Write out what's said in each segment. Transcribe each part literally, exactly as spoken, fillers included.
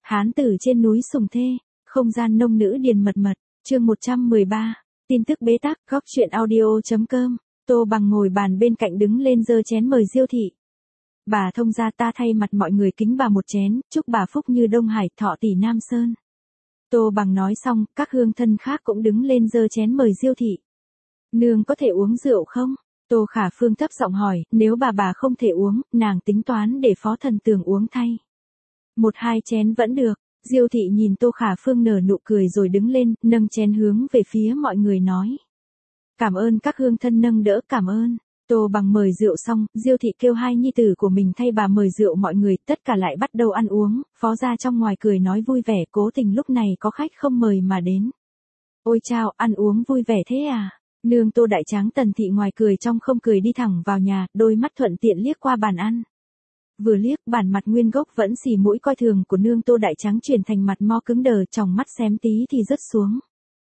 Hán tử trên núi Sùng Thê, không gian nông nữ điền mật mật, chương một trăm mười ba, tin tức bế tắc, góc truyện audio.com, Tô Bằng ngồi bàn bên cạnh đứng lên giơ chén mời Diêu thị. Bà thông gia ta thay mặt mọi người kính bà một chén, chúc bà phúc như Đông Hải, thọ tỷ Nam Sơn. Tô Bằng nói xong, các hương thân khác cũng đứng lên giơ chén mời Diêu thị. Nương có thể uống rượu không? Tô Khả Phương thấp giọng hỏi, nếu bà bà không thể uống, nàng tính toán để Phó Thần Tường uống thay. Một hai chén vẫn được. Diêu thị nhìn Tô Khả Phương nở nụ cười rồi đứng lên, nâng chén hướng về phía mọi người nói. Cảm ơn các hương thân nâng đỡ, cảm ơn. Tô Bằng mời rượu xong, Diêu thị kêu hai nhi tử của mình thay bà mời rượu mọi người, tất cả lại bắt đầu ăn uống, Phó gia trong ngoài cười nói vui vẻ, cố tình lúc này có khách không mời mà đến. Ôi chao, ăn uống vui vẻ thế à? Nương Tô Đại Tráng Tần thị ngoài cười trong không cười đi thẳng vào nhà, đôi mắt thuận tiện liếc qua bàn ăn. Vừa liếc, bản mặt nguyên gốc vẫn xì mũi coi thường của nương Tô Đại Tráng chuyển thành mặt mo cứng đờ, tròng mắt xém tí thì rớt xuống.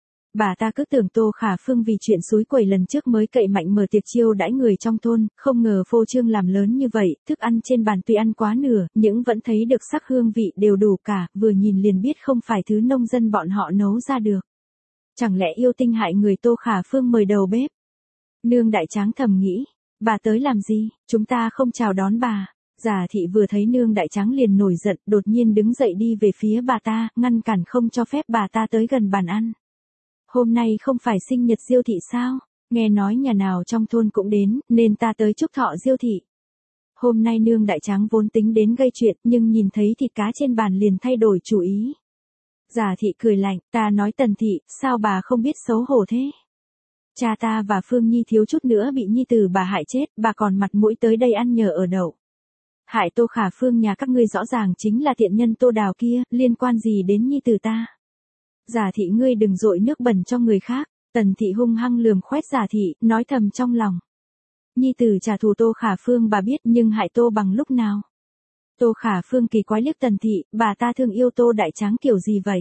Bà ta cứ tưởng Tô Khả Phương vì chuyện xúi quẩy lần trước mới cậy mạnh mở tiệc chiêu đãi người trong thôn, không ngờ phô trương làm lớn như vậy, thức ăn trên bàn tuy ăn quá nửa, nhưng vẫn thấy được sắc hương vị đều đủ cả, vừa nhìn liền biết không phải thứ nông dân bọn họ nấu ra được. Chẳng lẽ yêu tinh hại người Tô Khả Phương mời đầu bếp? Nương Đại Tráng thầm nghĩ, bà tới làm gì, chúng ta không chào đón bà. Giả thị vừa thấy nương Đại Tráng liền nổi giận, đột nhiên đứng dậy đi về phía bà ta, ngăn cản không cho phép bà ta tới gần bàn ăn. Hôm nay không phải sinh nhật Diêu thị sao? Nghe nói nhà nào trong thôn cũng đến, nên ta tới chúc thọ Diêu thị. Hôm nay nương Đại Tráng vốn tính đến gây chuyện, nhưng nhìn thấy thịt cá trên bàn liền thay đổi chủ ý. Giả thị cười lạnh, ta nói Tần thị, sao bà không biết xấu hổ thế? Cha ta và Phương Nhi thiếu chút nữa bị nhi tử bà hại chết, bà còn mặt mũi tới đây ăn nhờ ở đậu. Hại Tô Khả Phương nhà các ngươi rõ ràng chính là thiện nhân Tô Đào kia, liên quan gì đến nhi tử ta? Giả thị ngươi đừng dội nước bẩn cho người khác. Tần thị hung hăng lườm khoét Giả thị, nói thầm trong lòng. Nhi tử trả thù Tô Khả Phương bà biết, nhưng hại Tô Bằng lúc nào? Tô Khả Phương kỳ quái liếc Tần thị, bà ta thương yêu Tô Đại Tráng kiểu gì vậy?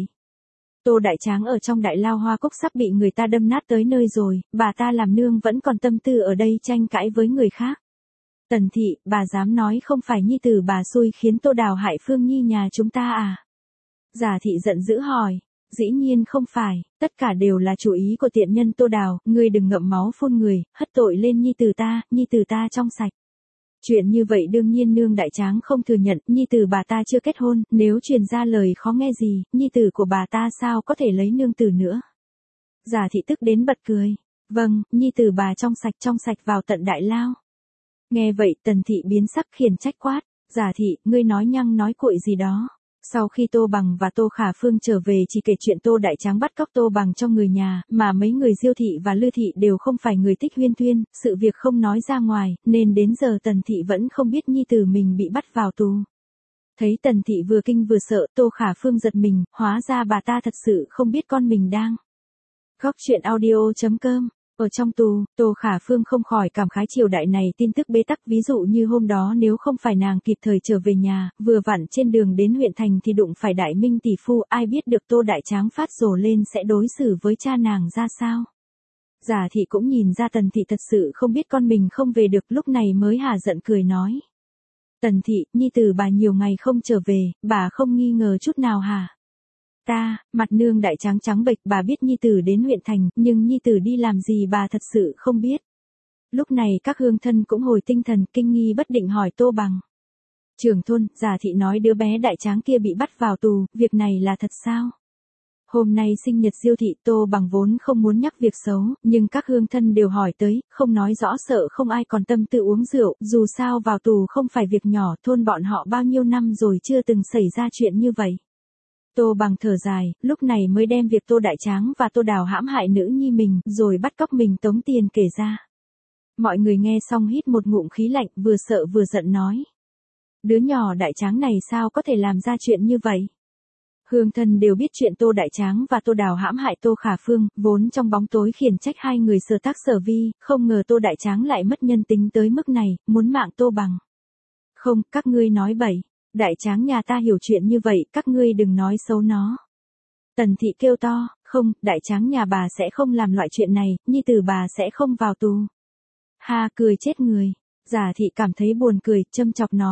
Tô Đại Tráng ở trong đại lao hoa cốc sắp bị người ta đâm nát tới nơi rồi, bà ta làm nương vẫn còn tâm tư ở đây tranh cãi với người khác. Tần thị, bà dám nói không phải nhi tử bà xui khiến Tô Đào hại Phương Nhi nhà chúng ta à? Giả thị giận dữ hỏi, dĩ nhiên không phải, tất cả đều là chủ ý của tiện nhân Tô Đào, ngươi đừng ngậm máu phun người, hất tội lên nhi tử ta, nhi tử ta trong sạch. Chuyện như vậy đương nhiên nương Đại Tráng không thừa nhận, nhi tử bà ta chưa kết hôn, nếu truyền ra lời khó nghe gì, nhi tử của bà ta sao có thể lấy nương tử nữa. Giả thị tức đến bật cười, vâng, nhi tử bà trong sạch trong sạch vào tận đại lao. Nghe vậy Tần thị biến sắc khiển trách quát, Giả thị, ngươi nói nhăng nói cuội gì đó. Sau khi Tô Bằng và Tô Khả Phương trở về chỉ kể chuyện Tô Đại Tráng bắt cóc Tô Bằng cho người nhà, mà mấy người Diêu thị và Lư thị đều không phải người thích huyên thuyên, sự việc không nói ra ngoài, nên đến giờ Tần thị vẫn không biết nhi tử mình bị bắt vào tù. Thấy Tần thị vừa kinh vừa sợ, Tô Khả Phương giật mình, hóa ra bà ta thật sự không biết con mình đang. Góc truyện audio.com. Ở trong tù, Tô Khả Phương không khỏi cảm khái triều đại này tin tức bế tắc, ví dụ như hôm đó nếu không phải nàng kịp thời trở về nhà, vừa vặn trên đường đến huyện thành thì đụng phải Đại Minh tỷ phu, ai biết được Tô Đại Tráng phát rồ lên sẽ đối xử với cha nàng ra sao. Giả thị cũng nhìn ra Tần thị thật sự không biết con mình không về được, lúc này mới hả giận cười nói. Tần thị, nhi tử bà nhiều ngày không trở về, bà không nghi ngờ chút nào hả? Ta, mặt nương Đại Tráng trắng bệch, bà biết nhi tử đến huyện thành, nhưng nhi tử đi làm gì bà thật sự không biết. Lúc này các hương thân cũng hồi tinh thần, kinh nghi bất định hỏi Tô Bằng. Trưởng thôn, Giả thị nói đứa bé Đại Tráng kia bị bắt vào tù, việc này là thật sao? Hôm nay sinh nhật Diêu thị, Tô Bằng vốn không muốn nhắc việc xấu, nhưng các hương thân đều hỏi tới, không nói rõ sợ không ai còn tâm tư uống rượu, dù sao vào tù không phải việc nhỏ, thôn bọn họ bao nhiêu năm rồi chưa từng xảy ra chuyện như vậy. Tô Bằng thở dài, lúc này mới đem việc Tô Đại Tráng và Tô Đào hãm hại nữ nhi mình, rồi bắt cóc mình tống tiền kể ra. Mọi người nghe xong hít một ngụm khí lạnh, vừa sợ vừa giận nói. Đứa nhỏ Đại Tráng này sao có thể làm ra chuyện như vậy? Hương thân đều biết chuyện Tô Đại Tráng và Tô Đào hãm hại Tô Khả Phương, vốn trong bóng tối khiển trách hai người sở tác sở vi, không ngờ Tô Đại Tráng lại mất nhân tính tới mức này, muốn mạng Tô Bằng. Không, các ngươi nói bậy. Đại Tráng nhà ta hiểu chuyện như vậy, các ngươi đừng nói xấu nó. Tần thị kêu to, không, Đại Tráng nhà bà sẽ không làm loại chuyện này, nhi tử bà sẽ không vào tù. Ha, cười chết người. Giả thị cảm thấy buồn cười, châm chọc nói.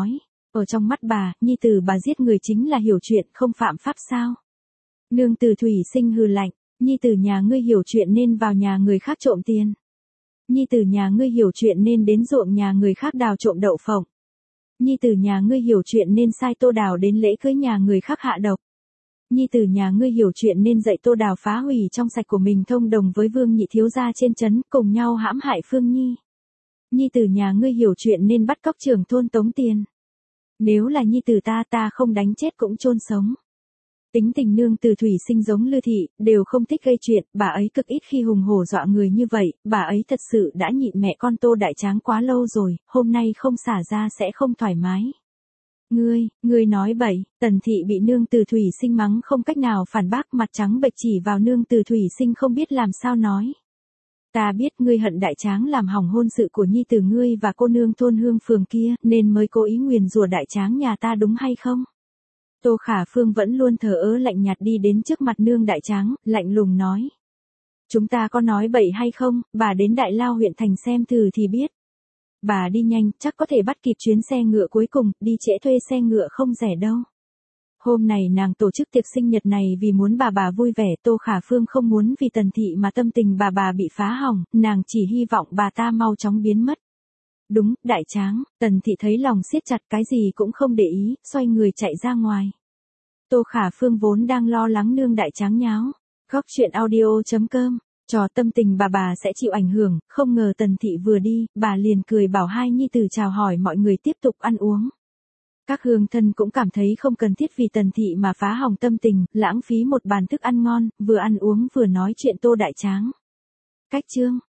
Ở trong mắt bà, nhi tử bà giết người chính là hiểu chuyện không phạm pháp sao? Nương tử Thủy Sinh hừ lạnh, nhi tử nhà ngươi hiểu chuyện nên vào nhà người khác trộm tiền. Nhi tử nhà ngươi hiểu chuyện nên đến ruộng nhà người khác đào trộm đậu phộng. Nhi tử nhà ngươi hiểu chuyện nên sai Tô Đào đến lễ cưới nhà người khác hạ độc. Nhi tử nhà ngươi hiểu chuyện nên dạy Tô Đào phá hủy trong sạch của mình thông đồng với Vương nhị thiếu gia trên trấn cùng nhau hãm hại Phương Nhi. Nhi tử nhà ngươi hiểu chuyện nên bắt cóc trưởng thôn tống tiền. Nếu là nhi tử ta ta không đánh chết cũng chôn sống. Tính tình nương tử Thủy Sinh giống Lư Thị, đều không thích gây chuyện, bà ấy cực ít khi hùng hổ dọa người như vậy, bà ấy thật sự đã nhịn mẹ con Tô Đại Tráng quá lâu rồi, hôm nay không xả ra sẽ không thoải mái. Ngươi, ngươi nói bậy, Tần Thị bị nương tử Thủy Sinh mắng không cách nào phản bác, mặt trắng bệch chỉ vào nương tử Thủy Sinh không biết làm sao nói. Ta biết ngươi hận Đại Tráng làm hỏng hôn sự của nhi tử ngươi và cô nương thôn Hương Phường kia, nên mới cố ý nguyền rủa Đại Tráng nhà ta đúng hay không? Tô Khả Phương vẫn luôn thờ ơ lạnh nhạt đi đến trước mặt nương Đại Tráng, lạnh lùng nói. Chúng ta có nói bậy hay không, bà đến Đại Lao huyện thành xem thử thì biết. Bà đi nhanh, chắc có thể bắt kịp chuyến xe ngựa cuối cùng, đi trễ thuê xe ngựa không rẻ đâu. Hôm này nàng tổ chức tiệc sinh nhật này vì muốn bà bà vui vẻ, Tô Khả Phương không muốn vì Tần Thị mà tâm tình bà bà bị phá hỏng, nàng chỉ hy vọng bà ta mau chóng biến mất. Đúng, Đại Tráng, Tần Thị thấy lòng siết chặt cái gì cũng không để ý, xoay người chạy ra ngoài. Tô Khả Phương vốn đang lo lắng nương Đại Tráng nháo. Góc chuyện audio chấm com, cho tâm tình bà bà sẽ chịu ảnh hưởng, không ngờ Tần Thị vừa đi, bà liền cười bảo hai nhi tử chào hỏi mọi người tiếp tục ăn uống. Các hương thân cũng cảm thấy không cần thiết vì Tần Thị mà phá hỏng tâm tình, lãng phí một bàn thức ăn ngon, vừa ăn uống vừa nói chuyện Tô Đại Tráng. Cách chương